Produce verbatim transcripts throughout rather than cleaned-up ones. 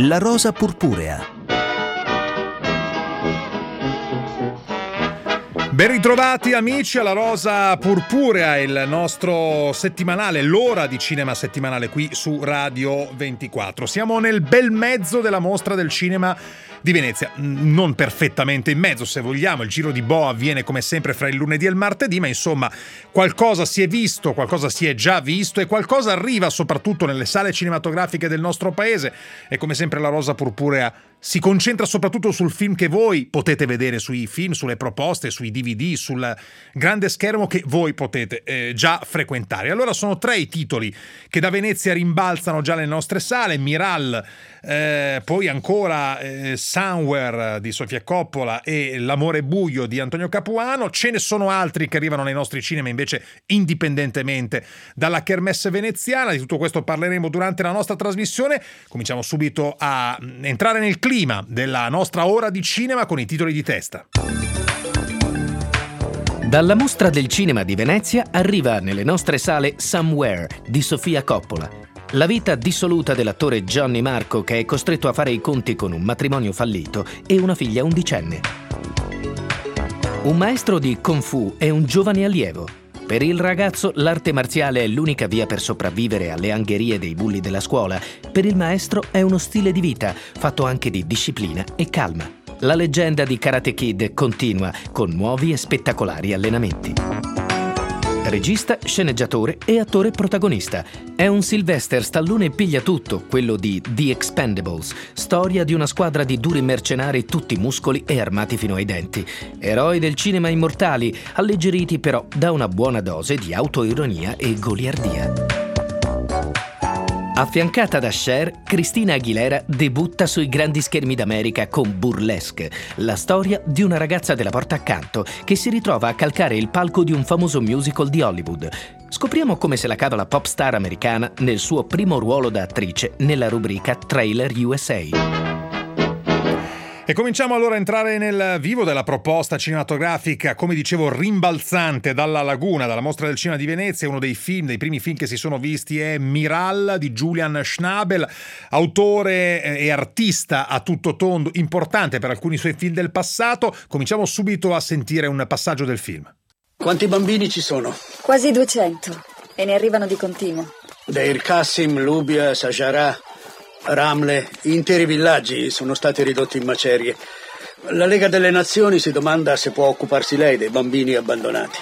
La rosa purpurea. Ben ritrovati amici alla Rosa Purpurea, il nostro settimanale, l'ora di cinema settimanale qui su Radio ventiquattro. Siamo nel bel mezzo della mostra del cinema di Venezia, non perfettamente in mezzo se vogliamo, il giro di boa avviene come sempre fra il lunedì e il martedì, ma insomma qualcosa si è visto, qualcosa si è già visto e qualcosa arriva soprattutto nelle sale cinematografiche del nostro paese e come sempre la Rosa Purpurea si concentra soprattutto sul film che voi potete vedere sui film, sulle proposte, sui D V D, sul grande schermo che voi potete eh, già frequentare. Allora sono tre i titoli che da Venezia rimbalzano già nelle nostre sale: Miral, eh, poi ancora eh, Somewhere di Sofia Coppola e L'amore buio di Antonio Capuano. Ce ne sono altri che arrivano nei nostri cinema invece indipendentemente dalla kermesse veneziana. Di tutto questo parleremo durante la nostra trasmissione. Cominciamo subito a entrare nel clima della nostra ora di cinema con i titoli di testa. Dalla Mostra del Cinema di Venezia arriva nelle nostre sale Somewhere di Sofia Coppola. La vita dissoluta dell'attore Johnny Marco, che è costretto a fare i conti con un matrimonio fallito e una figlia undicenne. Un maestro di Kung Fu e un giovane allievo. Per il ragazzo l'arte marziale è l'unica via per sopravvivere alle angherie dei bulli della scuola. Per il maestro è uno stile di vita, fatto anche di disciplina e calma. La leggenda di Karate Kid continua con nuovi e spettacolari allenamenti. Regista, sceneggiatore e attore protagonista. È un Sylvester Stallone piglia tutto, quello di The Expendables, storia di una squadra di duri mercenari tutti muscoli e armati fino ai denti. Eroi del cinema immortali, alleggeriti però da una buona dose di autoironia e goliardia. Affiancata da Cher, Christina Aguilera debutta sui grandi schermi d'America con Burlesque, la storia di una ragazza della porta accanto che si ritrova a calcare il palco di un famoso musical di Hollywood. Scopriamo come se la cava la pop star americana nel suo primo ruolo da attrice nella rubrica Trailer U S A. E cominciamo allora a entrare nel vivo della proposta cinematografica, come dicevo, rimbalzante dalla Laguna, dalla Mostra del Cinema di Venezia. Uno dei film, dei primi film che si sono visti è Miral di Julian Schnabel, autore e artista a tutto tondo, importante per alcuni suoi film del passato. Cominciamo subito a sentire un passaggio del film. Quanti bambini ci sono? Quasi duecento, e ne arrivano di continuo. Deir Qassim, Lubia, Sajara, Ramle, interi villaggi sono stati ridotti in macerie. La Lega delle Nazioni si domanda se può occuparsi lei dei bambini abbandonati.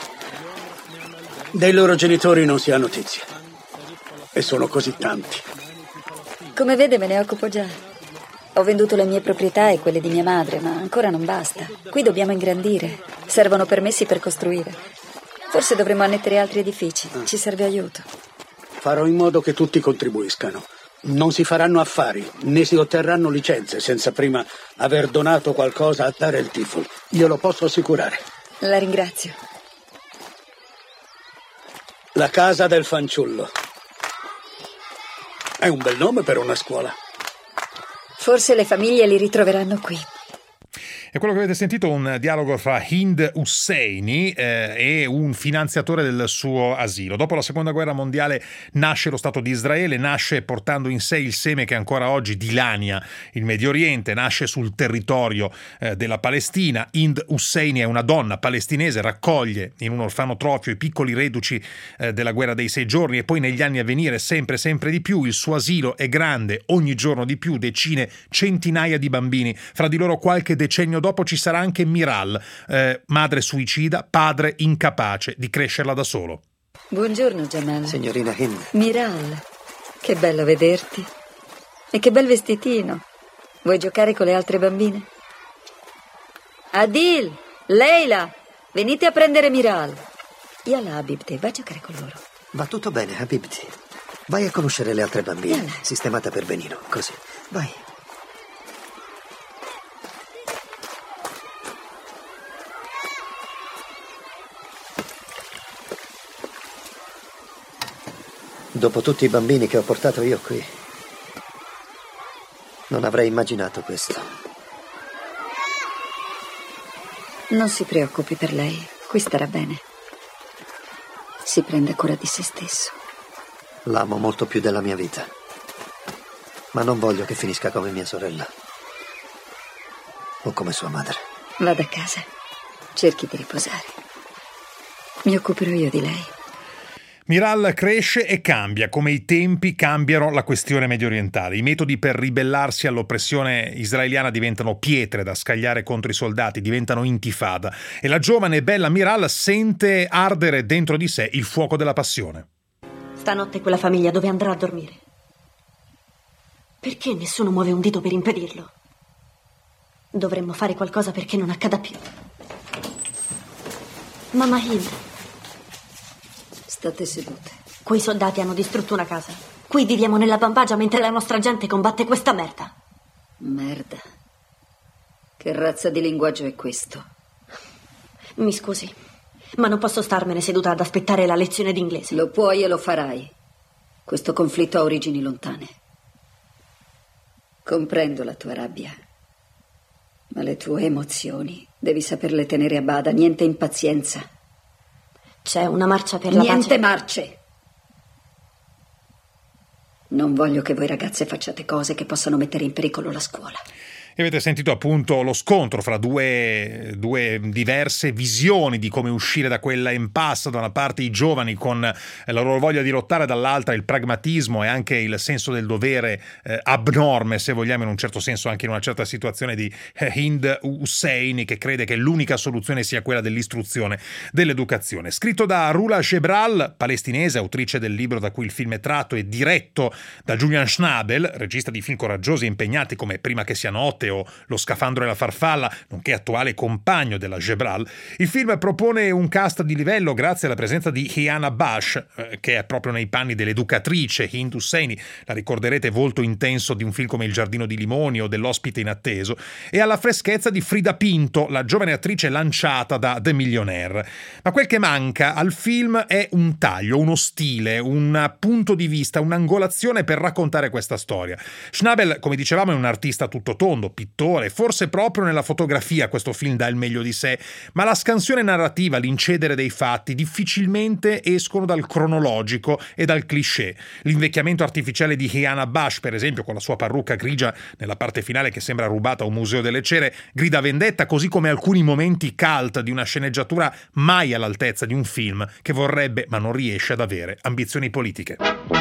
Dei loro genitori non si ha notizia. E sono così tanti. Come vede, me ne occupo già. Ho venduto le mie proprietà e quelle di mia madre, ma ancora non basta. Qui dobbiamo ingrandire. Servono permessi per costruire. Forse dovremmo annettere altri edifici. Ci serve aiuto. Farò in modo che tutti contribuiscano. Non si faranno affari, né si otterranno licenze senza prima aver donato qualcosa a Dar el Tiful. Glielo posso assicurare. La ringrazio. La casa del fanciullo. È un bel nome per una scuola. Forse le famiglie li ritroveranno qui. È quello che avete sentito, un dialogo fra Hind Husseini eh, e un finanziatore del suo asilo. Dopo la seconda guerra mondiale nasce lo Stato di Israele, nasce portando in sé il seme che ancora oggi dilania il Medio Oriente, nasce sul territorio eh, della Palestina. Hind Husseini è una donna palestinese, raccoglie in un orfanotrofio i piccoli reduci eh, della guerra dei sei giorni e poi negli anni a venire sempre sempre di più. Il suo asilo è grande, ogni giorno di più, decine, centinaia di bambini, fra di loro qualche decennio dopo ci sarà anche Miral, eh, madre suicida, padre incapace di crescerla da solo. Buongiorno, Jamal. Signorina Hind. Miral, che bello vederti. E che bel vestitino. Vuoi giocare con le altre bambine? Adil, Leila, venite a prendere Miral. Yalla, Habibti, vai a giocare con loro. Va tutto bene, Habibti. Vai a conoscere le altre bambine. Yalla. Sistemata per benino, così. Vai. Dopo tutti i bambini che ho portato io qui, non avrei immaginato questo. Non si preoccupi per lei, qui starà bene. Si prende cura di se stesso. L'amo molto più della mia vita. Ma non voglio che finisca come mia sorella. O come sua madre. Vada a casa. Cerchi di riposare. Mi occuperò io di lei. Miral cresce e cambia, come i tempi cambiano la questione mediorientale. I metodi per ribellarsi all'oppressione israeliana diventano pietre da scagliare contro i soldati, diventano intifada. E la giovane e bella Miral sente ardere dentro di sé il fuoco della passione. Stanotte quella famiglia dove andrà a dormire? Perché nessuno muove un dito per impedirlo? Dovremmo fare qualcosa perché non accada più. Mamma Hind. State sedute. Quei soldati hanno distrutto una casa. Qui viviamo nella bambagia mentre la nostra gente combatte questa merda. Merda. Che razza di linguaggio è questo? Mi scusi, ma non posso starmene seduta ad aspettare la lezione d'inglese. Lo puoi e lo farai. Questo conflitto ha origini lontane. Comprendo la tua rabbia, ma le tue emozioni devi saperle tenere a bada, niente impazienza. C'è una marcia per la pace. Niente marce. Non voglio che voi ragazze facciate cose che possano mettere in pericolo la scuola. E avete sentito appunto lo scontro fra due, due diverse visioni di come uscire da quella impasse. Da una parte i giovani con la loro voglia di lottare, dall'altra il pragmatismo e anche il senso del dovere eh, abnorme, se vogliamo, in un certo senso anche in una certa situazione, di eh, Hind Husseini, che crede che l'unica soluzione sia quella dell'istruzione, dell'educazione. Scritto da Rula Gebral, palestinese, autrice del libro da cui il film è tratto, e diretto da Julian Schnabel, regista di film coraggiosi e impegnati come Prima che sia notte o Lo scafandro e la farfalla, nonché attuale compagno della Gebral, il film propone un cast di livello grazie alla presenza di Hiana Bash, eh, che è proprio nei panni dell'educatrice Hind Husseini, la ricorderete volto intenso di un film come Il giardino di limoni o dell'Ospite inatteso, e alla freschezza di Frida Pinto, la giovane attrice lanciata da The Millionaire. Ma quel che manca al film è un taglio, uno stile, un punto di vista, un'angolazione per raccontare questa storia. Schnabel, come dicevamo, è un artista tutto tondo, pittore, forse proprio nella fotografia questo film dà il meglio di sé, ma la scansione narrativa, l'incedere dei fatti difficilmente escono dal cronologico e dal cliché. L'invecchiamento artificiale di Hiana Bash, per esempio, con la sua parrucca grigia nella parte finale che sembra rubata a un museo delle cere, grida vendetta, così come alcuni momenti cult di una sceneggiatura mai all'altezza di un film che vorrebbe ma non riesce ad avere ambizioni politiche.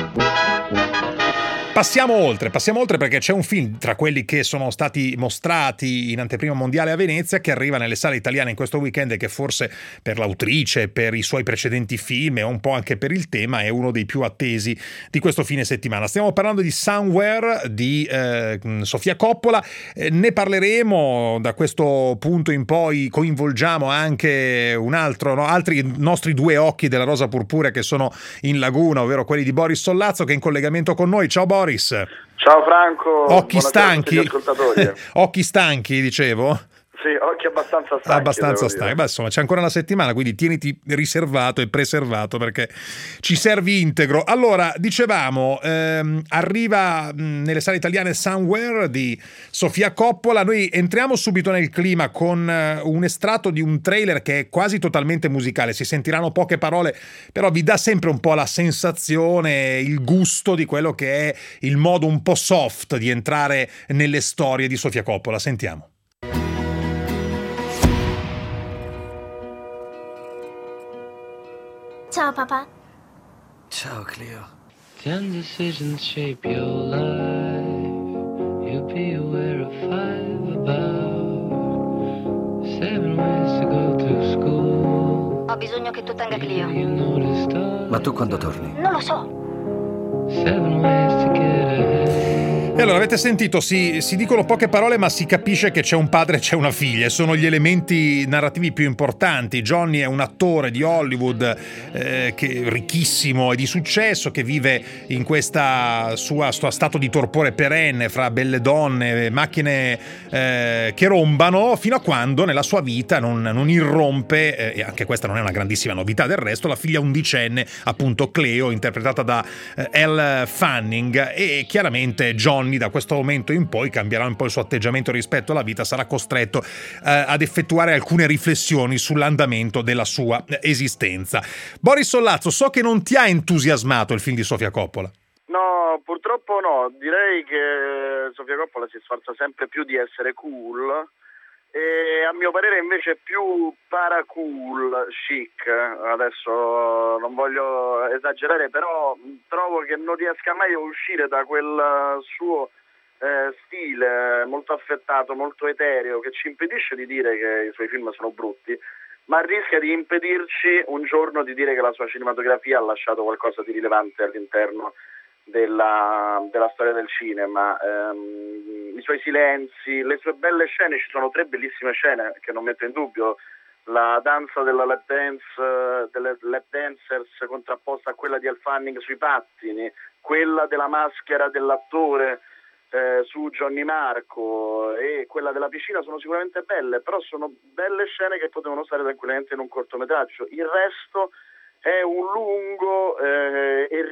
Passiamo oltre, passiamo oltre perché c'è un film tra quelli che sono stati mostrati in anteprima mondiale a Venezia che arriva nelle sale italiane in questo weekend e che forse per l'autrice, per i suoi precedenti film e un po' anche per il tema è uno dei più attesi di questo fine settimana. Stiamo parlando di Somewhere di eh, Sofia Coppola, eh, ne parleremo. Da questo punto in poi coinvolgiamo anche un altro, no, altri nostri due occhi della rosa purpurea che sono in laguna, ovvero quelli di Boris Sollazzo, che è in collegamento con noi. Ciao Boris. Ciao Franco, occhi stanchi, ascoltatori. Occhi stanchi, dicevo. Sì, occhi abbastanza stanchi. Abbastanza stanchi. Beh, insomma, c'è ancora una settimana, quindi tieniti riservato e preservato perché ci servi integro. Allora, dicevamo, ehm, arriva mh, nelle sale italiane Somewhere di Sofia Coppola. Noi entriamo subito nel clima con uh, un estratto di un trailer che è quasi totalmente musicale. Si sentiranno poche parole, però vi dà sempre un po' la sensazione, il gusto di quello che è il modo un po' soft di entrare nelle storie di Sofia Coppola. Sentiamo. Ciao papà. Ciao Cleo. Ten decisions shape your life. You'll be aware of five, about seven ways to go to school. Ho bisogno che tu tenga Clio. Ma tu quando torni? Non lo so. Seven ways to get ahead. E allora avete sentito, si, si dicono poche parole ma si capisce che c'è un padre e c'è una figlia, sono gli elementi narrativi più importanti. Johnny è un attore di Hollywood eh, che, ricchissimo e di successo, che vive in questa sua sto stato di torpore perenne fra belle donne, macchine eh, che rombano, fino a quando nella sua vita non, non irrompe, eh, e anche questa non è una grandissima novità del resto, la figlia undicenne, appunto Cleo, interpretata da eh, Elle Fanning, e chiaramente Johnny da questo momento in poi cambierà un po' il suo atteggiamento rispetto alla vita, sarà costretto eh, ad effettuare alcune riflessioni sull'andamento della sua esistenza. Boris Sollazzo, so che non ti ha entusiasmato il film di Sofia Coppola. No, No, purtroppo no, direi che Sofia Coppola si sforza sempre più di essere cool e a mio parere invece è più paracool, chic. Adesso non voglio esagerare, però trovo che non riesca mai a uscire da quel suo eh, stile molto affettato, molto etereo, che ci impedisce di dire che i suoi film sono brutti, ma rischia di impedirci un giorno di dire che la sua cinematografia ha lasciato qualcosa di rilevante all'interno della, della storia del cinema. Um, i suoi silenzi, le sue belle scene, ci sono tre bellissime scene che non metto in dubbio: la danza della lap dance, delle lap dancers contrapposta a quella di Al Fanning sui pattini, quella della maschera dell'attore Eh, su Johnny Marco e quella della piscina sono sicuramente belle, però sono belle scene che potevano stare tranquillamente in un cortometraggio. Il resto è un lungo eh, e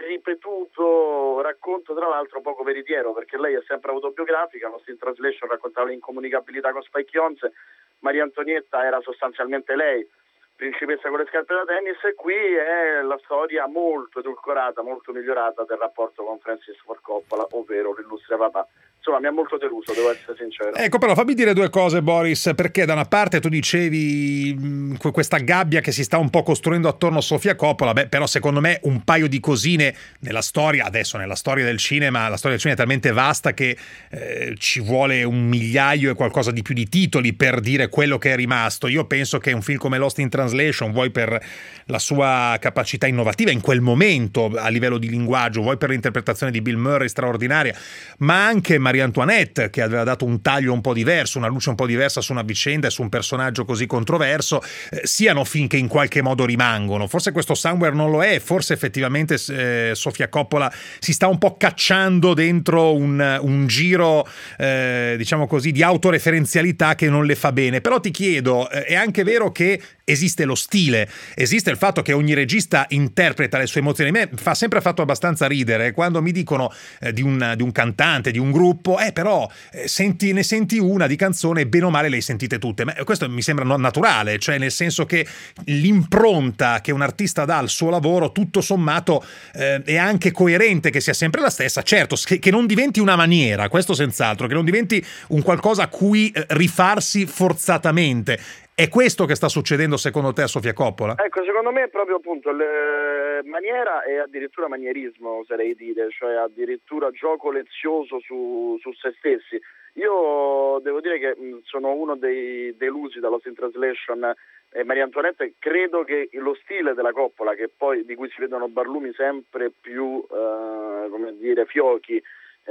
ripetuto racconto, tra l'altro poco veritiero, perché lei è sempre autobiografica. Lost in Translation raccontava l'incomunicabilità con Spike Jonze, Maria Antonietta era sostanzialmente lei, principessa con le scarpe da tennis, e qui è la storia molto edulcorata, molto migliorata del rapporto con Francis Ford Coppola, ovvero l'illustre papà. Insomma, mi ha molto deluso, devo essere sincero. Ecco, però fammi dire due cose, Boris, perché da una parte tu dicevi mh, questa gabbia che si sta un po' costruendo attorno a Sofia Coppola, beh, però secondo me un paio di cosine nella storia, adesso nella storia del cinema, la storia del cinema è talmente vasta che eh, ci vuole un migliaio e qualcosa di più di titoli per dire quello che è rimasto. Io penso che un film come Lost in Translation, vuoi per la sua capacità innovativa in quel momento a livello di linguaggio, vuoi per l'interpretazione di Bill Murray straordinaria, ma anche Maria Antoinette, che aveva dato un taglio un po' diverso, una luce un po' diversa su una vicenda e su un personaggio così controverso, eh, siano film che in qualche modo rimangono. Forse questo Somewhere non lo è, forse effettivamente eh, Sofia Coppola si sta un po' cacciando dentro un, un giro, eh, diciamo così, di autoreferenzialità che non le fa bene. Però ti chiedo, eh, è anche vero che esiste lo stile, esiste il fatto che ogni regista interpreta le sue emozioni. A me fa sempre fatto abbastanza ridere quando mi dicono eh, di, un, di un cantante, di un gruppo, eh però eh, senti, ne senti una di canzone e bene o male le hai sentite tutte. Ma questo mi sembra naturale, cioè nel senso che l'impronta che un artista dà al suo lavoro tutto sommato eh, è anche coerente che sia sempre la stessa. Certo, che, che non diventi una maniera, questo senz'altro, che non diventi un qualcosa a cui eh, rifarsi forzatamente. È questo che sta succedendo secondo te a Sofia Coppola? Ecco, secondo me è proprio appunto le... maniera e addirittura manierismo, oserei dire, cioè addirittura gioco lezioso su, su se stessi. Io devo dire che sono uno dei delusi da Lost in Translation e Maria Antoinette. Credo che lo stile della Coppola, che poi di cui si vedono barlumi sempre più, eh, come dire, fiochi,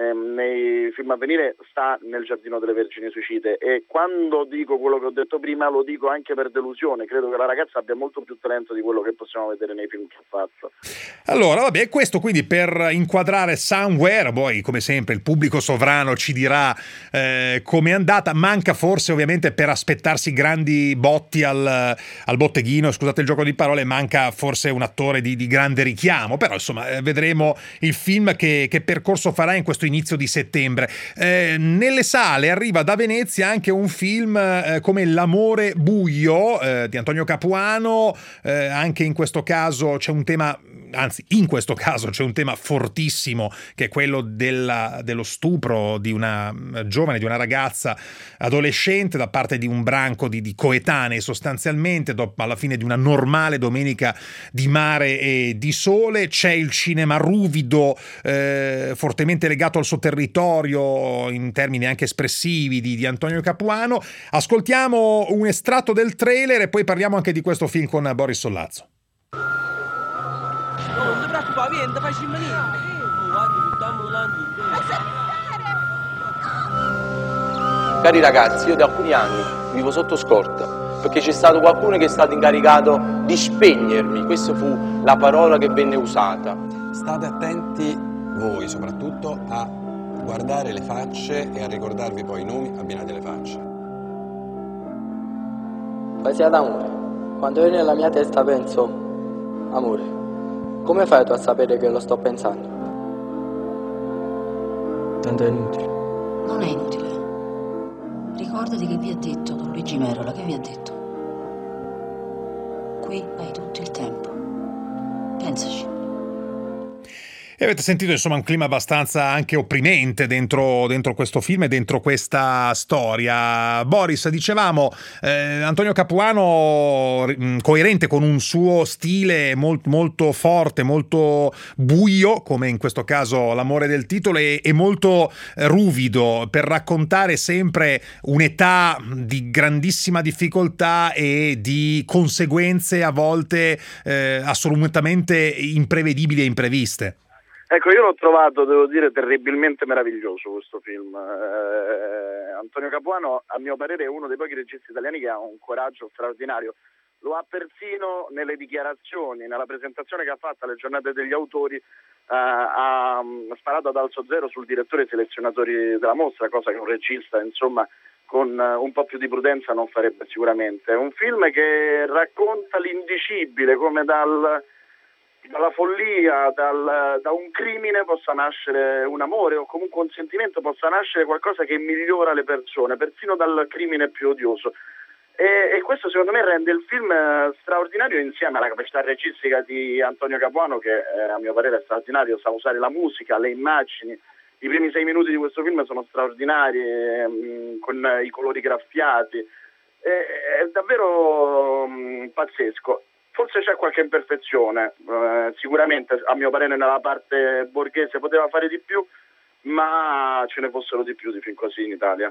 nei film a venire, sta nel Giardino delle Vergini Suicide. E quando dico quello che ho detto prima lo dico anche per delusione. Credo che la ragazza abbia molto più talento di quello che possiamo vedere nei film che ha fatto. Allora vabbè, questo quindi per inquadrare Somewhere. Poi come sempre il pubblico sovrano ci dirà eh, come è andata. Manca forse ovviamente, per aspettarsi grandi botti al, al botteghino, scusate il gioco di parole, manca forse un attore di, di grande richiamo, però insomma eh, vedremo il film che, che percorso farà in questo inizio di settembre. Eh, nelle sale arriva da Venezia anche un film eh, come L'amore buio eh, di Antonio Capuano. Eh, anche in questo caso c'è un tema, anzi in questo caso c'è un tema fortissimo, che è quello della, dello stupro di una giovane, di una ragazza adolescente da parte di un branco di, di coetanei sostanzialmente, dopo, alla fine di una normale domenica di mare e di sole. C'è il cinema ruvido, eh, fortemente legato al suo territorio in termini anche espressivi di, di Antonio Capuano. Ascoltiamo un estratto del trailer e poi parliamo anche di questo film con Boris Sollazzo. Non ti preoccupare, vieni, facciamo niente. Cari ragazzi, io da alcuni anni vivo sotto scorta perché c'è stato qualcuno che è stato incaricato di spegnermi. Questa fu la parola che venne usata. State attenti voi soprattutto a guardare le facce e a ricordarvi poi i nomi abbinati alle facce. Poesia d'amore. Quando io nella mia testa penso amore, come fai tu a sapere che lo sto pensando? Tanto è inutile. Non è inutile. Ricordati che vi ha detto Don Luigi Merola, che vi ha detto. Qui hai tutto il tempo. Pensaci. E avete sentito insomma un clima abbastanza anche opprimente dentro, dentro questo film e dentro questa storia. Boris, dicevamo, eh, Antonio Capuano mh, coerente con un suo stile molto, molto forte, molto buio, come in questo caso l'amore del titolo, e, e molto ruvido per raccontare sempre un'età di grandissima difficoltà e di conseguenze a volte eh, assolutamente imprevedibili e impreviste. Ecco, io l'ho trovato, devo dire, terribilmente meraviglioso questo film. Eh, Antonio Capuano, a mio parere, è uno dei pochi registi italiani che ha un coraggio straordinario. Lo ha persino nelle dichiarazioni, nella presentazione che ha fatto alle giornate degli autori, eh, ha, ha sparato ad alzo zero sul direttore e i selezionatori della mostra, cosa che un regista, insomma, con un po' più di prudenza non farebbe sicuramente. È un film che racconta l'indicibile, come dal... dalla follia, dal, da un crimine possa nascere un amore o comunque un sentimento, possa nascere qualcosa che migliora le persone, persino dal crimine più odioso. E, e questo secondo me rende il film straordinario, insieme alla capacità registica di Antonio Capuano, che eh, a mio parere è straordinario, sa usare la musica, le immagini. I primi sei minuti di questo film sono straordinari, mh, con i colori graffiati. E, è davvero mh, pazzesco. Forse c'è qualche imperfezione, eh, sicuramente a mio parere nella parte borghese poteva fare di più, ma ce ne fossero di più di film così in Italia.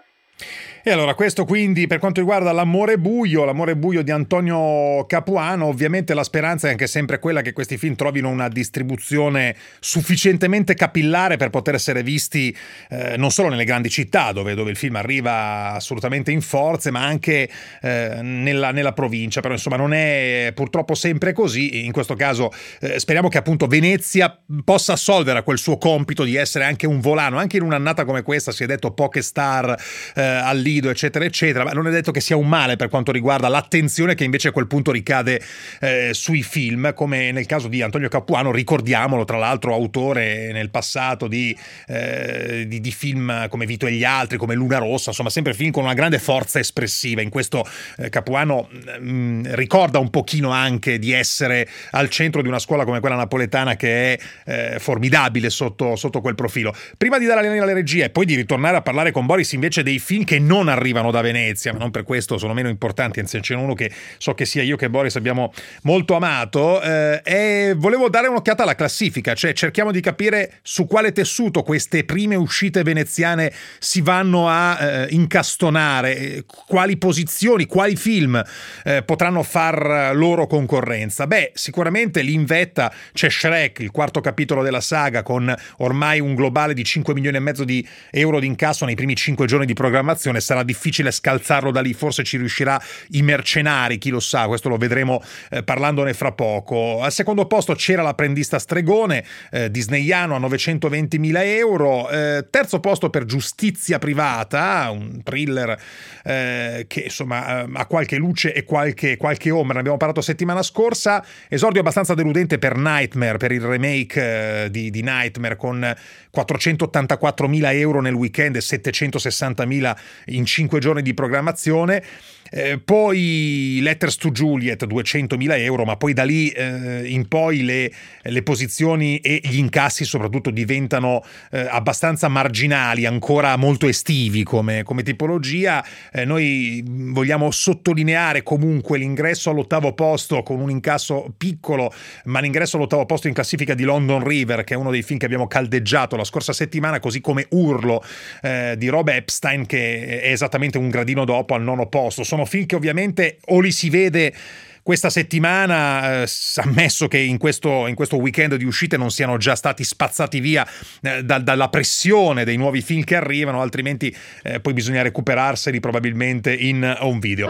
E allora questo quindi per quanto riguarda L'amore buio, L'amore buio di Antonio Capuano. Ovviamente la speranza è anche sempre quella che questi film trovino una distribuzione sufficientemente capillare per poter essere visti eh, non solo nelle grandi città dove, dove il film arriva assolutamente in forze, ma anche eh, nella, nella provincia. Però insomma non è purtroppo sempre così. In questo caso eh, speriamo che appunto Venezia possa assolvere a quel suo compito di essere anche un volano, anche in un'annata come questa. Si è detto poche star eh, al Lido eccetera eccetera, ma non è detto che sia un male per quanto riguarda l'attenzione che invece a quel punto ricade eh, sui film, come nel caso di Antonio Capuano, ricordiamolo, tra l'altro autore nel passato di, eh, di, di film come Vito e gli altri, come Luna Rossa, insomma sempre film con una grande forza espressiva. In questo eh, Capuano mh, ricorda un pochino anche di essere al centro di una scuola come quella napoletana, che è eh, formidabile sotto, sotto quel profilo. Prima di dare la linea alle regie e poi di ritornare a parlare con Boris invece dei film che non arrivano da Venezia, ma non per questo sono meno importanti, anzi c'è uno che so che sia io che Boris abbiamo molto amato, eh, e volevo dare un'occhiata alla classifica, cioè cerchiamo di capire su quale tessuto queste prime uscite veneziane si vanno a eh, incastonare, eh, quali posizioni, quali film eh, potranno far loro concorrenza. Beh, sicuramente lì in vetta c'è Shrek, il quarto capitolo della saga, con ormai un globale di cinque milioni e mezzo di euro di incasso nei primi cinque giorni di programmazione. Sarà difficile scalzarlo da lì, forse ci riuscirà I Mercenari, chi lo sa, questo lo vedremo eh, parlandone fra poco. Al secondo posto c'era L'apprendista stregone, eh, disneyano, a novecentoventimila euro. Eh, terzo posto per Giustizia privata, un thriller eh, che insomma eh, ha qualche luce e qualche, qualche ombra, ne abbiamo parlato settimana scorsa. Esordio abbastanza deludente per Nightmare, per il remake eh, di, di Nightmare, con quattrocentottantaquattromila euro nel weekend e settecentosessantamila in cinque giorni di programmazione. Eh, poi Letters to Juliet, duecentomila euro, ma poi da lì eh, in poi le, le posizioni e gli incassi soprattutto diventano eh, abbastanza marginali, ancora molto estivi come, come tipologia. Eh, noi vogliamo sottolineare comunque l'ingresso all'ottavo posto con un incasso piccolo, ma l'ingresso all'ottavo posto in classifica di London River, che è uno dei film che abbiamo caldeggiato la scorsa settimana, così come Urlo eh, di Rob Epstein, che è esattamente un gradino dopo al nono posto. Sono film che ovviamente o li si vede questa settimana, eh, ammesso che in questo, in questo weekend di uscite non siano già stati spazzati via eh, da, dalla pressione dei nuovi film che arrivano, altrimenti eh, poi bisogna recuperarseli probabilmente in home video.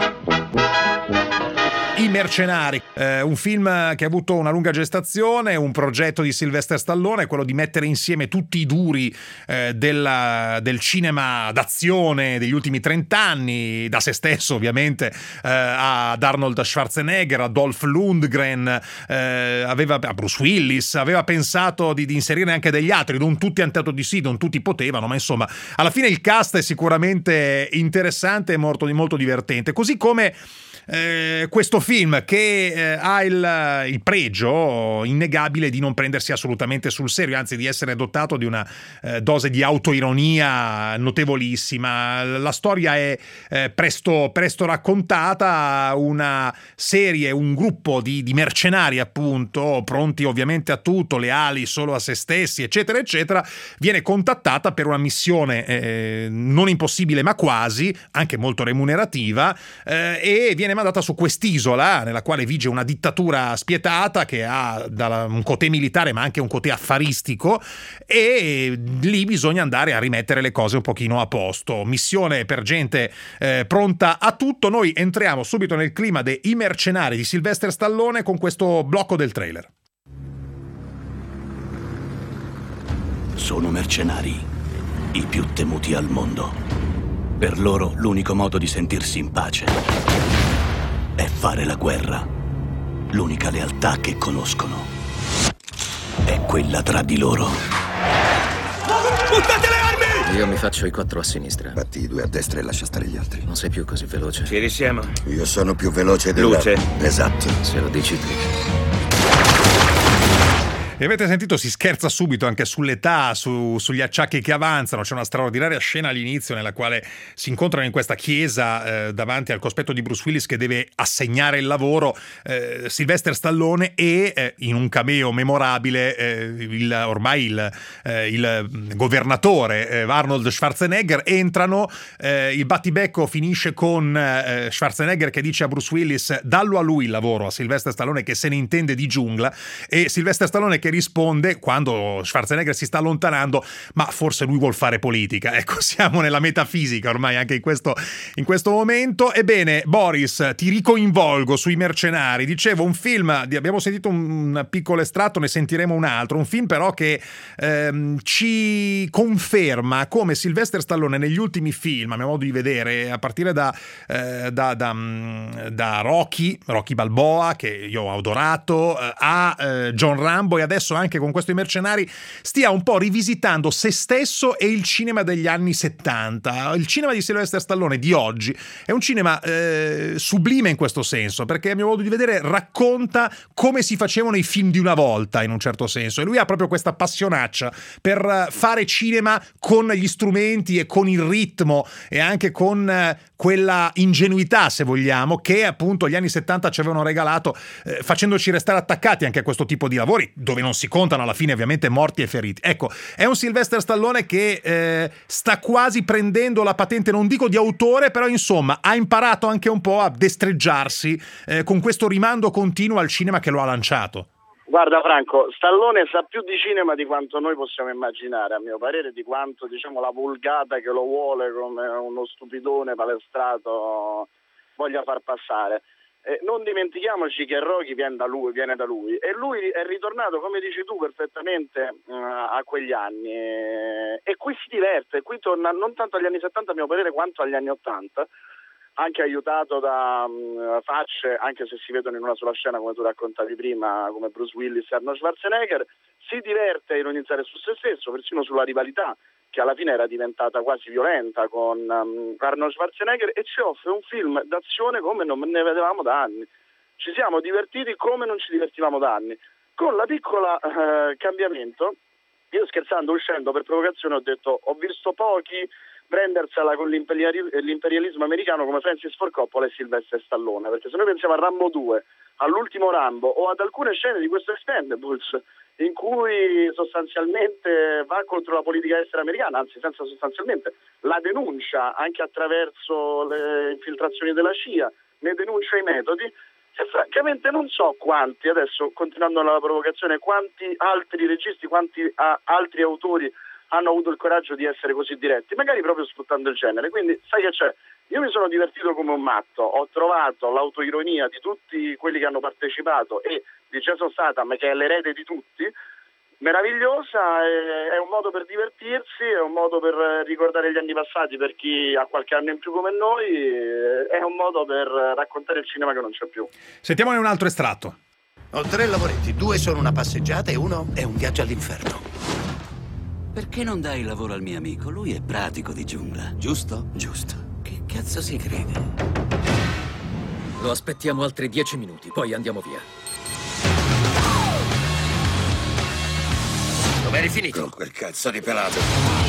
I Mercenari, eh, un film che ha avuto una lunga gestazione, un progetto di Sylvester Stallone, quello di mettere insieme tutti i duri eh, della, del cinema d'azione degli ultimi trent'anni, da se stesso ovviamente eh, ad Arnold Schwarzenegger, a Dolph Lundgren, eh, aveva, a Bruce Willis, aveva pensato di, di inserire anche degli altri, non tutti hanno tentato di sì, non tutti potevano, ma insomma alla fine il cast è sicuramente interessante e molto, molto divertente, così come eh, questo film che eh, ha il, il pregio innegabile di non prendersi assolutamente sul serio, anzi di essere dotato di una eh, dose di autoironia notevolissima. La storia è eh, presto, presto raccontata, una serie, un gruppo di, di mercenari appunto, pronti ovviamente a tutto, leali solo a se stessi, eccetera eccetera, viene contattata per una missione eh, non impossibile ma quasi, anche molto remunerativa, eh, e viene mandata su quest'isola nella quale vige una dittatura spietata che ha da un cotè militare ma anche un cotè affaristico, e lì bisogna andare a rimettere le cose un pochino a posto. Missione per gente eh, pronta a tutto. Noi entriamo subito nel clima dei mercenari di Sylvester Stallone con questo blocco del trailer. Sono mercenari, i più temuti al mondo. Per loro l'unico modo di sentirsi in pace è fare la guerra. L'unica lealtà che conoscono è quella tra di loro. Buttate le armi! Io mi faccio i quattro a sinistra. Batti i due a destra e lascia stare gli altri. Non sei più così veloce. Ci risiamo. Io sono più veloce della... Luce. Esatto. Se lo dici tu. E avete sentito, si scherza subito anche sull'età, su, sugli acciacchi che avanzano. C'è una straordinaria scena all'inizio nella quale si incontrano in questa chiesa eh, davanti al cospetto di Bruce Willis che deve assegnare il lavoro, eh, Sylvester Stallone e eh, in un cameo memorabile eh, il, ormai il, eh, il governatore eh, Arnold Schwarzenegger entrano, eh, il battibecco finisce con eh, Schwarzenegger che dice a Bruce Willis: dallo a lui il lavoro, a Sylvester Stallone che se ne intende di giungla, e Sylvester Stallone che risponde quando Schwarzenegger si sta allontanando: ma forse lui vuol fare politica. Ecco, siamo nella metafisica ormai anche in questo, in questo momento. Ebbene, Boris, ti ricoinvolgo sui mercenari. Dicevo, un film, abbiamo sentito un piccolo estratto, ne sentiremo un altro, un film però che ehm, ci conferma come Sylvester Stallone negli ultimi film, a mio modo di vedere, a partire da, eh, da, da, da Rocky, Rocky Balboa, che io ho adorato, eh, a eh, John Rambo, e adesso anche con questo I mercenari, stia un po' rivisitando se stesso e il cinema degli anni settanta. Il cinema di Sylvester Stallone di oggi è un cinema eh, sublime in questo senso, perché a mio modo di vedere racconta come si facevano i film di una volta, in un certo senso, e lui ha proprio questa passionaccia per fare cinema con gli strumenti e con il ritmo e anche con eh, quella ingenuità, se vogliamo, che appunto gli anni settanta ci avevano regalato, eh, facendoci restare attaccati anche a questo tipo di lavori, dove non si contano alla fine ovviamente morti e feriti. Ecco, è un Sylvester Stallone che eh, sta quasi prendendo la patente, non dico di autore, però insomma ha imparato anche un po' a destreggiarsi eh, con questo rimando continuo al cinema che lo ha lanciato. Guarda Franco, Stallone sa più di cinema di quanto noi possiamo immaginare, a mio parere, di quanto, diciamo, la vulgata che lo vuole come uno stupidone palestrato voglia far passare. Eh, non dimentichiamoci che Rocky viene da lui, viene da lui e lui è ritornato, come dici tu perfettamente, uh, a quegli anni, e, e qui si diverte, qui torna non tanto agli anni settanta a mio parere quanto agli anni ottanta, anche aiutato da um, facce, anche se si vedono in una sola scena come tu raccontavi prima, come Bruce Willis e Arnold Schwarzenegger. Si diverte a ironizzare su se stesso, persino sulla rivalità che alla fine era diventata quasi violenta con um, Arnold Schwarzenegger, e ci offre un film d'azione come non ne vedevamo da anni. Ci siamo divertiti come non ci divertivamo da anni, con la piccola uh, cambiamento. Io scherzando, uscendo per provocazione, ho detto: ho visto pochi prendersela con l'imperialismo americano come Francis Ford Coppola e Sylvester Stallone, perché se noi pensiamo a Rambo due, all'ultimo Rambo, o ad alcune scene di questo Expendables in cui sostanzialmente va contro la politica estera americana, anzi senza sostanzialmente, la denuncia anche attraverso le infiltrazioni della C I A, ne denuncia i metodi, e francamente non so quanti, adesso continuando la provocazione, quanti altri registi, quanti a, altri autori hanno avuto il coraggio di essere così diretti, magari proprio sfruttando il genere. Quindi sai che c'è? Io mi sono divertito come un matto, ho trovato l'autoironia di tutti quelli che hanno partecipato e di Jason Statham, che è l'erede di tutti, meravigliosa. È un modo per divertirsi, è un modo per ricordare gli anni passati per chi ha qualche anno in più come noi, è un modo per raccontare il cinema che non c'è più. Sentiamone un altro estratto. Ho tre lavoretti, due sono una passeggiata e uno è un viaggio all'inferno. Perché non dai il lavoro al mio amico? Lui è pratico di giungla, giusto? Giusto. Che cazzo si crede? Lo aspettiamo altri dieci minuti, poi andiamo via. Dove eri finito? Con quel cazzo di pelato.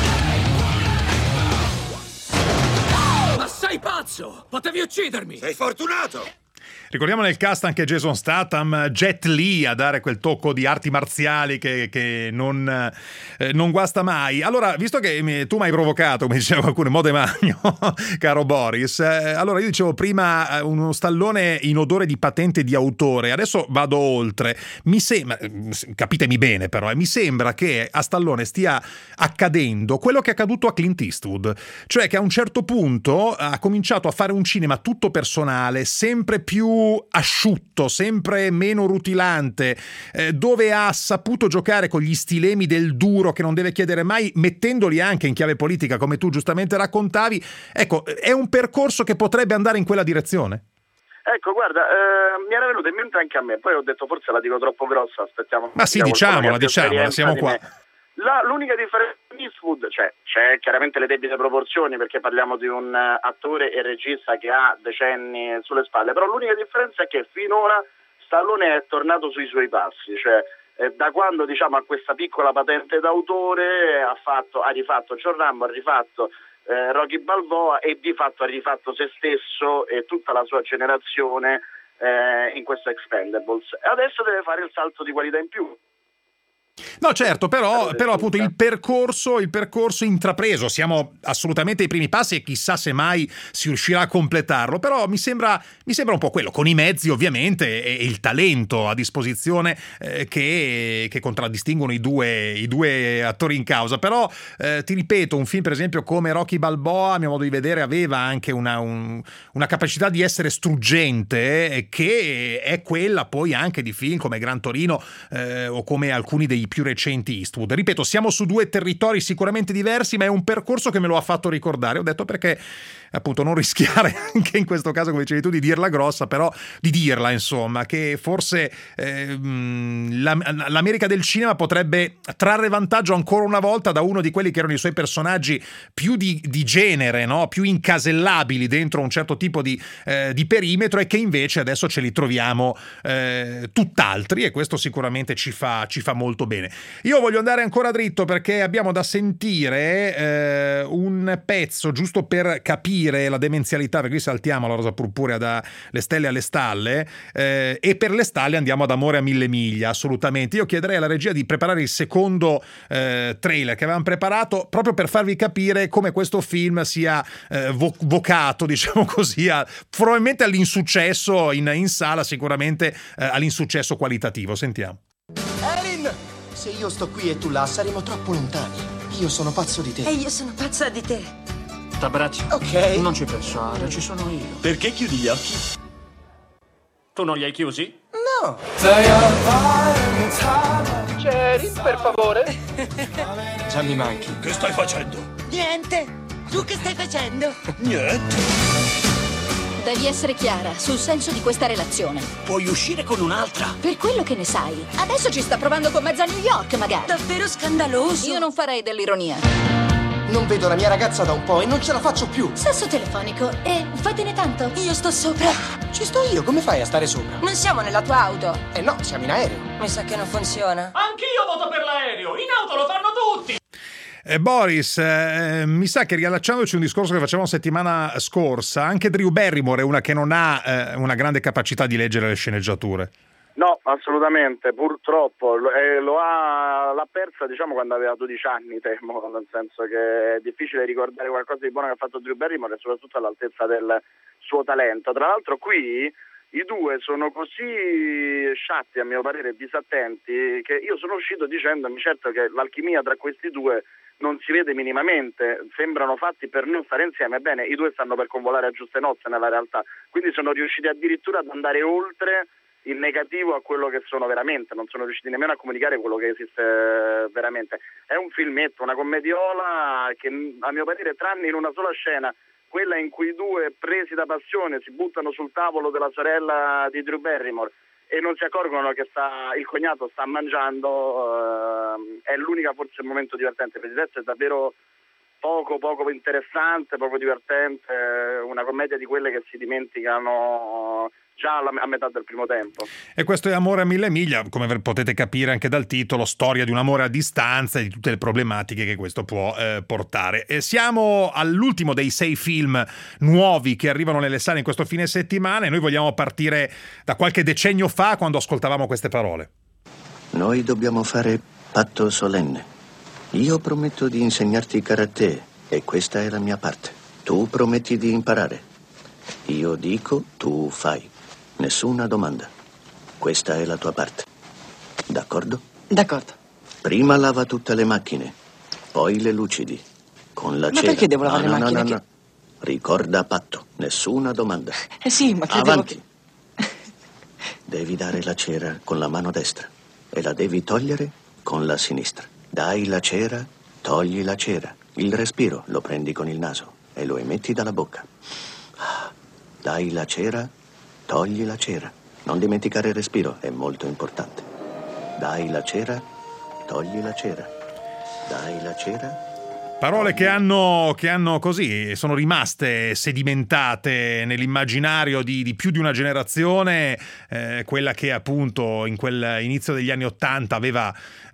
Ma sei pazzo! Potevi uccidermi! Sei fortunato! Ricordiamo nel cast anche Jason Statham, Jet Li a dare quel tocco di arti marziali che, che non, eh, non guasta mai. Allora, visto che mi, tu mi hai provocato, come diceva qualcuno, mo de magno, caro Boris, eh, allora io dicevo prima eh, uno Stallone in odore di patente di autore, adesso vado oltre. Mi sembra, capitemi bene però, eh, mi sembra che a Stallone stia accadendo quello che è accaduto a Clint Eastwood, cioè che a un certo punto ha cominciato a fare un cinema tutto personale, sempre più asciutto, sempre meno rutilante, eh, dove ha saputo giocare con gli stilemi del duro che non deve chiedere mai, mettendoli anche in chiave politica, come tu giustamente raccontavi. Ecco, è un percorso che potrebbe andare in quella direzione? Ecco, guarda, eh, mi era venuto in mente anche a me, poi ho detto forse la dico troppo grossa, aspettiamo. Ma sì, diciamola, diciamola, siamo qua. La, l'unica differenza di Eastwood, cioè c'è chiaramente le debite proporzioni, perché parliamo di un uh, attore e regista che ha decenni sulle spalle, però l'unica differenza è che finora Stallone è tornato sui suoi passi, cioè eh, da quando diciamo ha questa piccola patente d'autore ha, fatto, ha rifatto John Rambo, ha rifatto eh, Rocky Balboa e di fatto ha rifatto se stesso e tutta la sua generazione eh, in questo Expendables. E adesso deve fare il salto di qualità in più. No, certo, però, però appunto il percorso, il percorso intrapreso, siamo assolutamente ai primi passi e chissà se mai si riuscirà a completarlo, però mi sembra, mi sembra un po' quello, con i mezzi ovviamente e, e il talento a disposizione eh, che, che contraddistinguono i due, i due attori in causa. Però eh, ti ripeto, un film per esempio come Rocky Balboa, a mio modo di vedere, aveva anche una, un, una capacità di essere struggente eh, che è quella poi anche di film come Gran Torino eh, o come alcuni dei più recenti Eastwood. Ripeto, siamo su due territori sicuramente diversi, ma è un percorso che me lo ha fatto ricordare. Ho detto perché appunto non rischiare anche in questo caso, come dicevi tu, di dirla grossa, però di dirla insomma, che forse eh, l'America del cinema potrebbe trarre vantaggio ancora una volta da uno di quelli che erano i suoi personaggi più di, di genere, no? Più incasellabili dentro un certo tipo di, eh, di perimetro, e che invece adesso ce li troviamo eh, tutt'altri, e questo sicuramente ci fa, ci fa molto bene. Io voglio andare ancora dritto perché abbiamo da sentire eh, un pezzo giusto per capire la demenzialità, perché qui saltiamo la rosa purpurea dalle stelle alle stalle eh, e per le stalle andiamo ad Amore a mille miglia, assolutamente. Io chiederei alla regia di preparare il secondo eh, trailer che avevamo preparato proprio per farvi capire come questo film sia eh, vo- vocato, diciamo così, a, probabilmente all'insuccesso in, in sala, sicuramente eh, all'insuccesso qualitativo. Sentiamo. Erin! Se io sto qui e tu là, saremo troppo lontani. Io sono pazzo di te. E io sono pazza di te. T'abbraccio? Ok. Non ci pensare, ci sono io. Perché chiudi gli occhi? Tu non li hai chiusi? No. Jerry, per favore. Già mi manchi. Che stai facendo? Niente. Tu che stai facendo? Niente. Devi essere chiara sul senso di questa relazione. Puoi uscire con un'altra. Per quello che ne sai. Adesso ci sta provando con mezza New York, magari. Davvero scandaloso. Io non farei dell'ironia. Non vedo la mia ragazza da un po' e non ce la faccio più. Sesso telefonico. E fatene tanto? Io sto sopra. Ci sto io, come fai a stare sopra? Non siamo nella tua auto. Eh no, siamo in aereo. Mi sa che non funziona. Anch'io voto per l'aereo. In auto lo fanno tutti. Eh, Boris, eh, mi sa che riallacciandoci un discorso che facevamo settimana scorsa, anche Drew Barrymore è una che non ha eh, una grande capacità di leggere le sceneggiature. No, assolutamente, purtroppo lo, eh, lo ha, l'ha persa diciamo quando aveva dodici anni, temo, nel senso che è difficile ricordare qualcosa di buono che ha fatto Drew Barrymore e soprattutto all'altezza del suo talento. Tra l'altro qui i due sono così sciatti, a mio parere, disattenti, che io sono uscito dicendomi certo che l'alchimia tra questi due non si vede minimamente, sembrano fatti per non stare insieme. Ebbene, i due stanno per convolare a giuste nozze nella realtà, quindi sono riusciti addirittura ad andare oltre il negativo a quello che sono veramente, non sono riusciti nemmeno a comunicare quello che esiste veramente. È un filmetto, una commediola che a mio parere, tranne in una sola scena, quella in cui i due, presi da passione, si buttano sul tavolo della sorella di Drew Barrymore e non si accorgono che sta, il cognato sta mangiando, eh, è l'unica forse il momento divertente. Per il resto è davvero poco poco interessante, poco divertente, una commedia di quelle che si dimenticano già alla, a metà del primo tempo. E questo è Amore a mille miglia, come potete capire anche dal titolo, storia di un amore a distanza e di tutte le problematiche che questo può eh, portare. E siamo all'ultimo dei sei film nuovi che arrivano nelle sale in questo fine settimana e noi vogliamo partire da qualche decennio fa, quando ascoltavamo queste parole. Noi dobbiamo fare patto solenne. Io prometto di insegnarti karate e questa è la mia parte. Tu prometti di imparare. Io dico, tu fai. Nessuna domanda. Questa è la tua parte. D'accordo? D'accordo. Prima lava tutte le macchine, poi le lucidi. Con la Ma cera. perché devo lavare no, le no, macchine? No, no, Che- no. Ricorda patto. Nessuna domanda. Eh sì, ma credevo Avanti. che... Devi dare la cera con la mano destra e la devi togliere con la sinistra. Dai la cera, togli la cera. Il respiro lo prendi con il naso e lo emetti dalla bocca. Dai la cera, togli la cera. Non dimenticare il respiro, è molto importante. Dai la cera, togli la cera. Dai la cera. Parole che hanno, che hanno così, sono rimaste sedimentate nell'immaginario di, di più di una generazione, eh, quella che appunto in quel inizio degli anni Ottanta aveva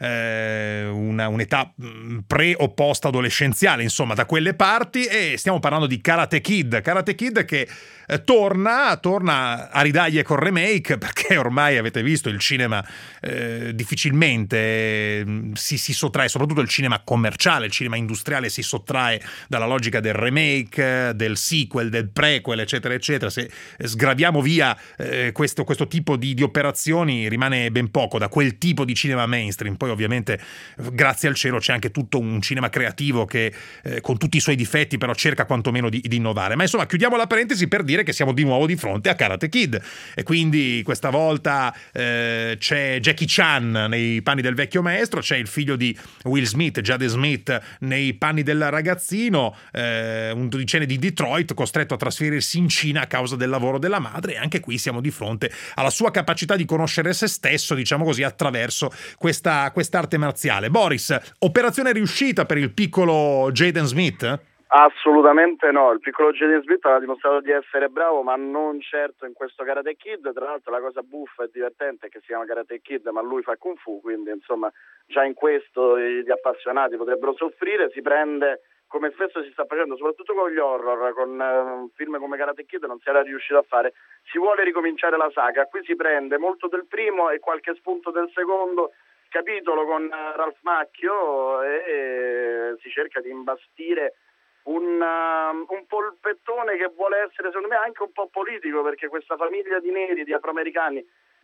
eh, una, un'età pre o post adolescenziale, insomma, da quelle parti, e stiamo parlando di Karate Kid. Karate Kid che eh, torna, torna a ridaglie col remake, perché ormai avete visto il cinema eh, difficilmente eh, si, si sottrae, soprattutto il cinema commerciale, il cinema industriale si sottrae dalla logica del remake, del sequel, del prequel, eccetera eccetera. Se sgraviamo via eh, questo, questo tipo di, di operazioni rimane ben poco da quel tipo di cinema mainstream. Poi ovviamente grazie al cielo c'è anche tutto un cinema creativo che eh, con tutti i suoi difetti però cerca quantomeno di, di innovare. Ma insomma, chiudiamo la parentesi per dire che siamo di nuovo di fronte a Karate Kid, e quindi questa volta eh, c'è Jackie Chan nei panni del vecchio maestro, c'è il figlio di Will Smith, Jade Smith, nei panni del ragazzino, eh, un dodicenne di Detroit costretto a trasferirsi in Cina a causa del lavoro della madre, e anche qui siamo di fronte alla sua capacità di conoscere se stesso, diciamo così, attraverso questa quest'arte marziale. Boris, operazione riuscita per il piccolo Jaden Smith? Assolutamente no, il piccolo Jaden Smith ha dimostrato di essere bravo, ma non certo in questo Karate Kid. Tra l'altro la cosa buffa e divertente è che si chiama Karate Kid, ma lui fa Kung Fu, quindi insomma già in questo gli appassionati potrebbero soffrire. Si prende, come spesso si sta facendo, soprattutto con gli horror, con un film come Karate Kid non si era riuscito a fare, si vuole ricominciare la saga. Qui si prende molto del primo e qualche spunto del secondo capitolo con Ralph Macchio e, e si cerca di imbastire Un, uh, un polpettone che vuole essere, secondo me, anche un po' politico, perché questa famiglia di neri, di afroamericani,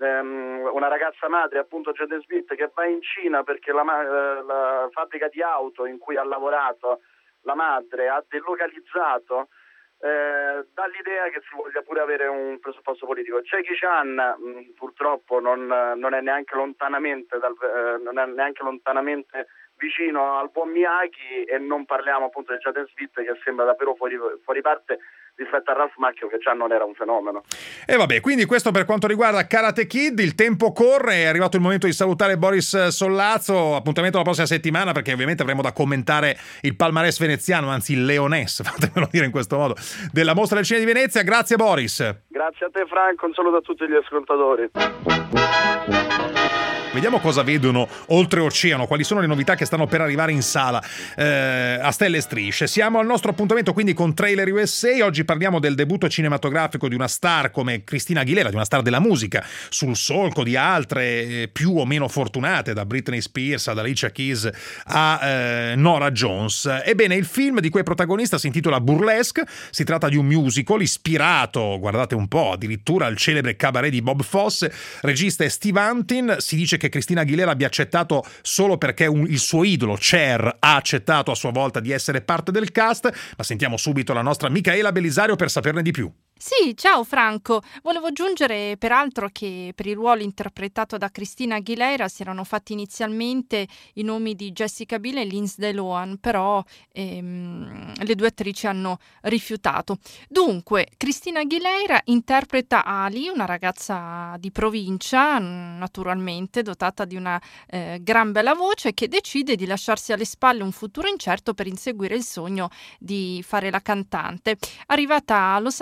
um, una ragazza madre, appunto Jade Smith, che va in Cina perché la, uh, la fabbrica di auto in cui ha lavorato la madre ha delocalizzato, eh, dà l'idea che si voglia pure avere un presupposto politico. Jackie Chan mh, purtroppo non, non è neanche lontanamente dal, eh, non è neanche lontanamente vicino al buon Miyagi, e non parliamo appunto di Jaden Smith, che sembra davvero fuori, fuori parte rispetto a Ralph Macchio, che già non era un fenomeno. E vabbè, quindi questo per quanto riguarda Karate Kid. Il tempo corre, è arrivato il momento di salutare Boris Sollazzo. Appuntamento la prossima settimana, perché ovviamente avremo da commentare il palmarès veneziano, anzi il leonès, fatemelo dire in questo modo, della Mostra del Cinema di Venezia. Grazie Boris. Grazie a te Franco, un saluto a tutti gli ascoltatori. Vediamo cosa vedono oltreoceano, quali sono le novità che stanno per arrivare in sala eh, a Stelle e Strisce. Siamo al nostro appuntamento quindi con Trailer U S A. Oggi parliamo del debutto cinematografico di una star come Christina Aguilera, di una star della musica, sul solco di altre eh, più o meno fortunate, da Britney Spears ad Alicia Keys a eh, Norah Jones. Ebbene, il film di cui è protagonista si intitola Burlesque. Si tratta di un musical ispirato, guardate un po', addirittura al celebre cabaret di Bob Fosse. Regista è Steve Antin. Si dice che Christina Aguilera abbia accettato solo perché un, il suo idolo Cher ha accettato a sua volta di essere parte del cast, ma sentiamo subito la nostra Micaela Belisario per saperne di più. Sì, ciao Franco. Volevo aggiungere peraltro che per il ruolo interpretato da Christina Aguilera si erano fatti inizialmente i nomi di Jessica Biel e Lindsay Lohan, però ehm, le due attrici hanno rifiutato. Dunque, Christina Aguilera interpreta Ali, una ragazza di provincia, naturalmente dotata di una eh, gran bella voce, che decide di lasciarsi alle spalle un futuro incerto per inseguire il sogno di fare la cantante. Arrivata a Los Angeles,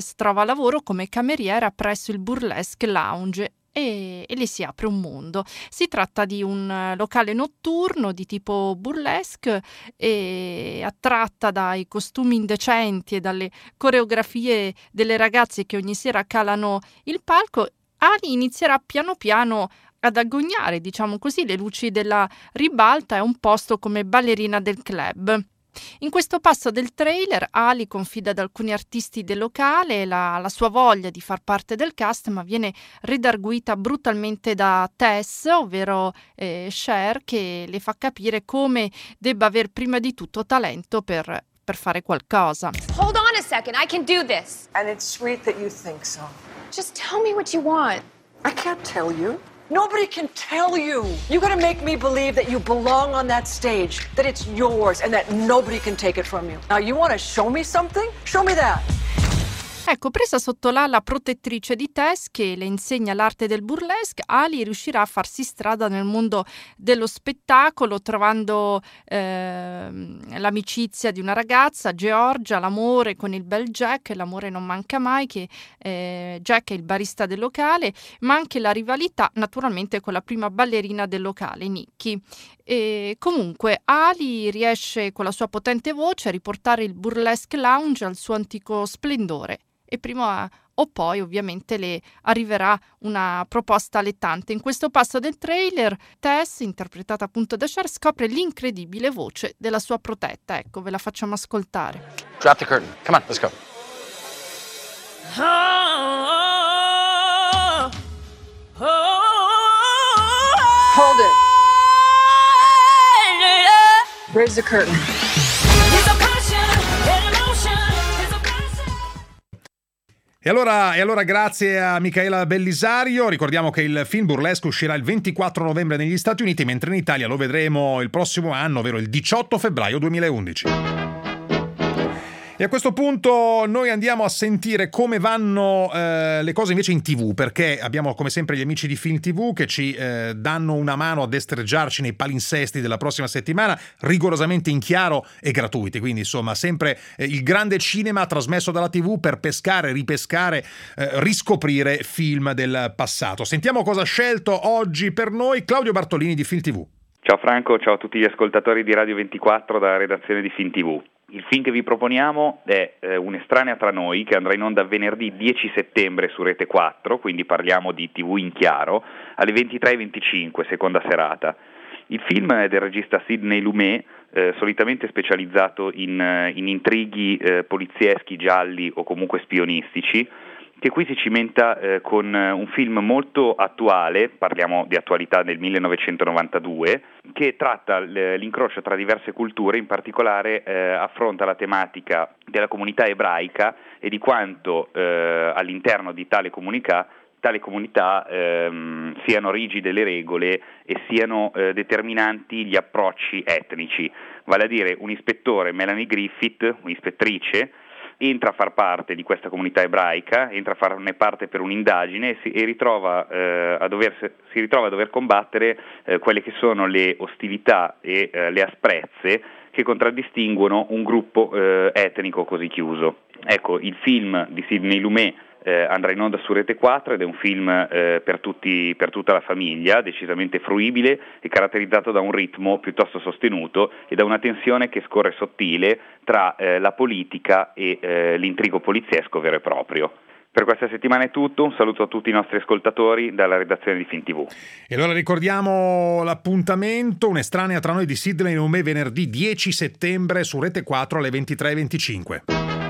Douglas trova lavoro come cameriera presso il Burlesque Lounge e, e le si apre un mondo. Si tratta di un locale notturno di tipo burlesque e attratta dai costumi indecenti e dalle coreografie delle ragazze che ogni sera calano il palco, Ali inizierà piano piano ad agognare, diciamo così, le luci della ribalta e un posto come ballerina del club. In questo passo del trailer Ali confida ad alcuni artisti del locale la, la sua voglia di far parte del cast, ma viene redarguita brutalmente da Tess, ovvero eh, Cher, che le fa capire come debba aver prima di tutto talento per, per fare qualcosa. Hold on a second, I can do this. And it's sweet that you think so. Just tell me what you want. I can't tell you. Nobody can tell you. You gotta make me believe that you belong on that stage, that it's yours, and that nobody can take it from you. Now, you wanna show me something? Show me that. Ecco, presa sotto l'ala protettrice di Tess, che le insegna l'arte del burlesque, Ali riuscirà a farsi strada nel mondo dello spettacolo, trovando eh, l'amicizia di una ragazza, Georgia, l'amore con il bel Jack, l'amore non manca mai, che eh, Jack è il barista del locale, ma anche la rivalità naturalmente con la prima ballerina del locale, Nikki. E comunque Ali riesce con la sua potente voce a riportare il Burlesque Lounge al suo antico splendore. E prima o poi ovviamente le arriverà una proposta allettante. In questo passo del trailer Tess, interpretata appunto da Cher, scopre l'incredibile voce della sua protetta. Ecco, ve la facciamo ascoltare. Drop the curtain. Come on, let's go. Hold it. Raise the curtain. E allora, e allora grazie a Micaela Bellisario. Ricordiamo che il film Burlesque uscirà il ventiquattro novembre negli Stati Uniti, mentre in Italia lo vedremo il prossimo anno, ovvero il diciotto febbraio duemilaundici. E a questo punto noi andiamo a sentire come vanno eh, le cose invece in tivù, perché abbiamo come sempre gli amici di Film tivù che ci eh, danno una mano a destreggiarci nei palinsesti della prossima settimana, rigorosamente in chiaro e gratuiti, quindi insomma sempre eh, il grande cinema trasmesso dalla tivù per pescare, ripescare, eh, riscoprire film del passato. Sentiamo cosa ha scelto oggi per noi Claudio Bartolini di Film tivù. Ciao Franco, ciao a tutti gli ascoltatori di Radio ventiquattro dalla redazione di Film tivù. Il film che vi proponiamo è eh, Un'estranea tra noi, che andrà in onda venerdì dieci settembre su Rete quattro, quindi parliamo di tivù in chiaro, alle ventitré e venticinque, seconda serata. Il film è del regista Sidney Lumet, eh, solitamente specializzato in, in intrighi eh, polizieschi, gialli o comunque spionistici, che qui si cimenta eh, con un film molto attuale, parliamo di attualità del millenovecentonovantadue, che tratta l'incrocio tra diverse culture, in particolare eh, affronta la tematica della comunità ebraica e di quanto eh, all'interno di tale comunità tale comunità ehm, siano rigide le regole e siano eh, determinanti gli approcci etnici, vale a dire un ispettore, Melanie Griffith, un'ispettrice, entra a far parte di questa comunità ebraica, entra a farne parte per un'indagine e si, e ritrova, eh, a dover, si ritrova a dover combattere eh, quelle che sono le ostilità e eh, le asprezze che contraddistinguono un gruppo eh, etnico così chiuso. Ecco, il film di Sidney Lumet eh, andrà in onda su Rete quattro ed è un film eh, per, tutti, per tutta la famiglia, decisamente fruibile e caratterizzato da un ritmo piuttosto sostenuto e da una tensione che scorre sottile tra eh, la politica e eh, l'intrigo poliziesco vero e proprio. Per questa settimana è tutto, un saluto a tutti i nostri ascoltatori dalla redazione di Film tivù. E allora ricordiamo l'appuntamento, Un'estranea tra noi di Sidney Lumet, venerdì dieci settembre su Rete quattro alle ventitré e venticinque.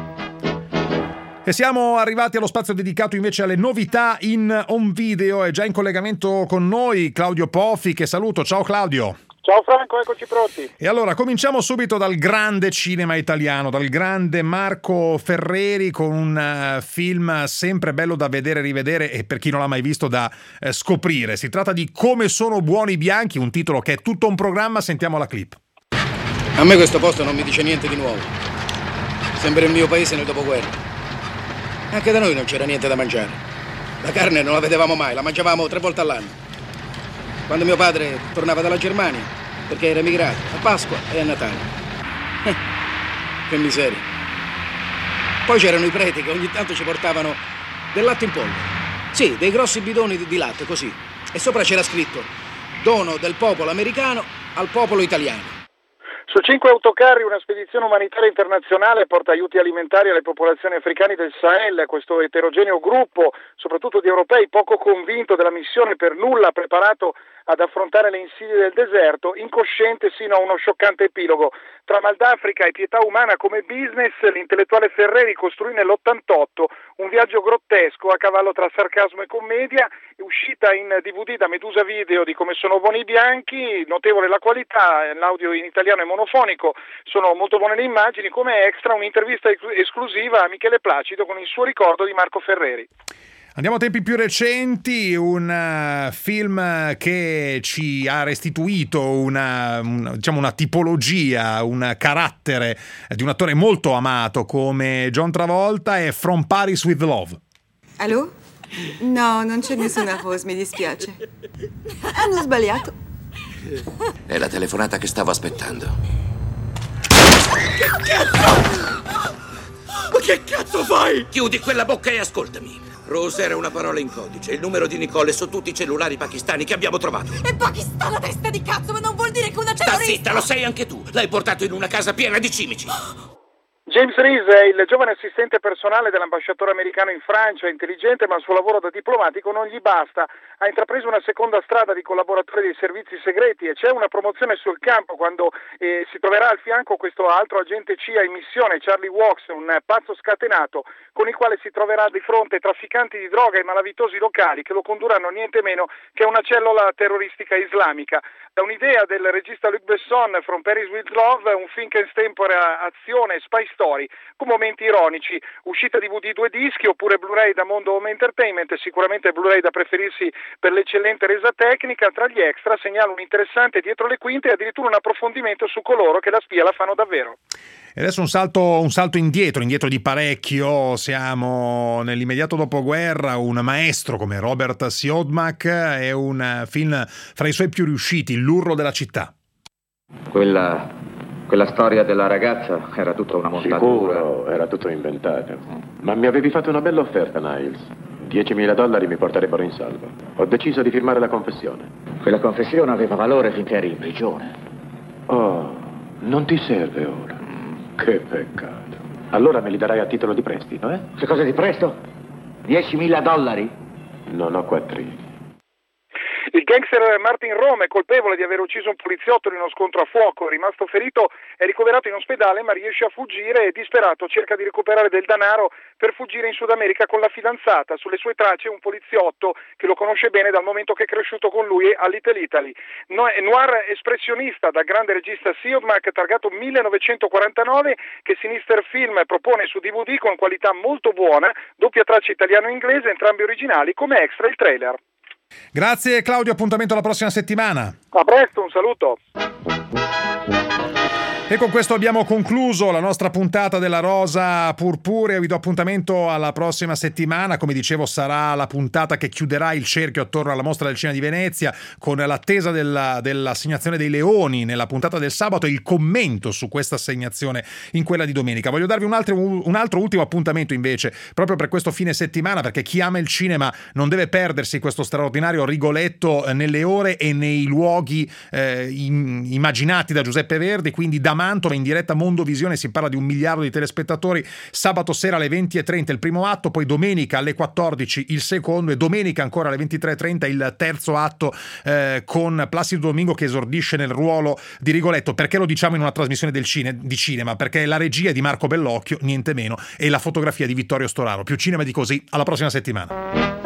E siamo arrivati allo spazio dedicato invece alle novità in home video. È già in collegamento con noi Claudio Pofi, che saluto. Ciao Claudio. Ciao Franco, eccoci pronti. E allora cominciamo subito dal grande cinema italiano, dal grande Marco Ferreri, con un uh, film sempre bello da vedere e rivedere e per chi non l'ha mai visto da uh, scoprire. Si tratta di Come sono buoni i bianchi, un titolo che è tutto un programma. Sentiamo la clip. A me questo posto non mi dice niente di nuovo. Sembra il mio paese nel dopoguerra. Anche da noi non c'era niente da mangiare. La carne non la vedevamo mai, la mangiavamo tre volte all'anno. Quando mio padre tornava dalla Germania, perché era emigrato, a Pasqua e a Natale. Eh, che miseria. Poi c'erano i preti che ogni tanto ci portavano del latte in polvere. Sì, dei grossi bidoni di, di latte, così. E sopra c'era scritto: dono del popolo americano al popolo italiano. Su cinque autocarri una spedizione umanitaria internazionale porta aiuti alimentari alle popolazioni africane del Sahel. Questo eterogeneo gruppo, soprattutto di europei poco convinto della missione, per nulla preparato ad affrontare le insidie del deserto, incosciente sino a uno scioccante epilogo. Tra Mal d'Africa e pietà umana come business, l'intellettuale Ferreri costruì nell'ottantotto un viaggio grottesco a cavallo tra sarcasmo e commedia, uscita in D V D da Medusa Video di Come sono buoni i bianchi, notevole la qualità, l'audio in italiano è monofonico, sono molto buone le immagini, come extra un'intervista esclusiva a Michele Placido con il suo ricordo di Marco Ferreri. Andiamo a tempi più recenti, un uh, film che ci ha restituito una, una, diciamo una tipologia, un carattere di un attore molto amato come John Travolta è From Paris with Love. Allo? No, non c'è nessuna Rose, mi dispiace. Hanno sbagliato. È la telefonata che stavo aspettando. Che cazzo? Ma che cazzo fai? Chiudi quella bocca e ascoltami. Rose era una parola in codice. Il numero di Nicole su tutti i cellulari pakistani che abbiamo trovato. E Pakistan, testa di cazzo, ma non vuol dire che una Sta terrorista... zitta, lo sei anche tu. L'hai portato in una casa piena di cimici. James Reese è il giovane assistente personale dell'ambasciatore americano in Francia, intelligente ma il suo lavoro da diplomatico non gli basta. Ha intrapreso una seconda strada di collaboratore dei servizi segreti e c'è una promozione sul campo quando eh, si troverà al fianco questo altro agente C I A in missione, Charlie Walks, un pazzo scatenato con il quale si troverà di fronte trafficanti di droga e malavitosi locali che lo condurranno niente meno che a una cellula terroristica islamica. Da un'idea del regista Luc Besson, From Paris with Love, un film che estempora azione e spy story con momenti ironici, uscita D V D due dischi oppure Blu-ray da Mondo Home Entertainment, sicuramente Blu-ray da preferirsi per l'eccellente resa tecnica. Tra gli extra segnalo un interessante dietro le quinte e addirittura un approfondimento su coloro che la spia la fanno davvero. E adesso un salto, un salto indietro, indietro di parecchio, siamo nell'immediato dopoguerra, un maestro come Robert Siodmak è un film fra i suoi più riusciti, L'urlo della città. Quella, quella storia della ragazza era tutta una montatura. Sicuro, era tutto inventato. Ma mi avevi fatto una bella offerta, Niles. diecimila dollari mi porterebbero in salvo. Ho deciso di firmare la confessione. Quella confessione aveva valore finché eri in prigione. Oh, non ti serve ora. Che peccato. Allora me li darai a titolo di prestito, eh? Che cosa di presto? diecimila dollari? Non ho quattrini. Il gangster Martin Rome è colpevole di aver ucciso un poliziotto in uno scontro a fuoco, è rimasto ferito, è ricoverato in ospedale ma riesce a fuggire e disperato cerca di recuperare del denaro per fuggire in Sud America con la fidanzata. Sulle sue tracce un poliziotto che lo conosce bene dal momento che è cresciuto con lui a Little Italy. Noir espressionista da grande regista Siodmak, targato millenovecentoquarantanove, che Sinister Film propone su D V D con qualità molto buona, doppia traccia italiano-inglese, entrambi originali, come extra il trailer. Grazie Claudio, appuntamento alla prossima settimana. A presto, un saluto. E con questo abbiamo concluso la nostra puntata della Rosa Purpurea. Vi do appuntamento alla prossima settimana. Come dicevo, sarà la puntata che chiuderà il cerchio attorno alla Mostra del Cinema di Venezia, con l'attesa della, dell'assegnazione dei leoni nella puntata del sabato e il commento su questa assegnazione in quella di domenica. Voglio darvi un altro, un altro ultimo appuntamento invece proprio per questo fine settimana, perché chi ama il cinema non deve perdersi questo straordinario Rigoletto nelle ore e nei luoghi eh, in, immaginati da Giuseppe Verdi, quindi da Mantova in diretta Mondovisione. Si parla di un miliardo di telespettatori. Sabato sera alle venti e trenta il primo atto, poi domenica alle quattordici il secondo e domenica ancora alle ventitré e trenta il terzo atto eh, con Placido Domingo che esordisce nel ruolo di Rigoletto. Perché lo diciamo in una trasmissione del cine, di cinema? Perché la regia è di Marco Bellocchio, niente meno, e la fotografia di Vittorio Storaro. Più cinema di così, alla prossima settimana.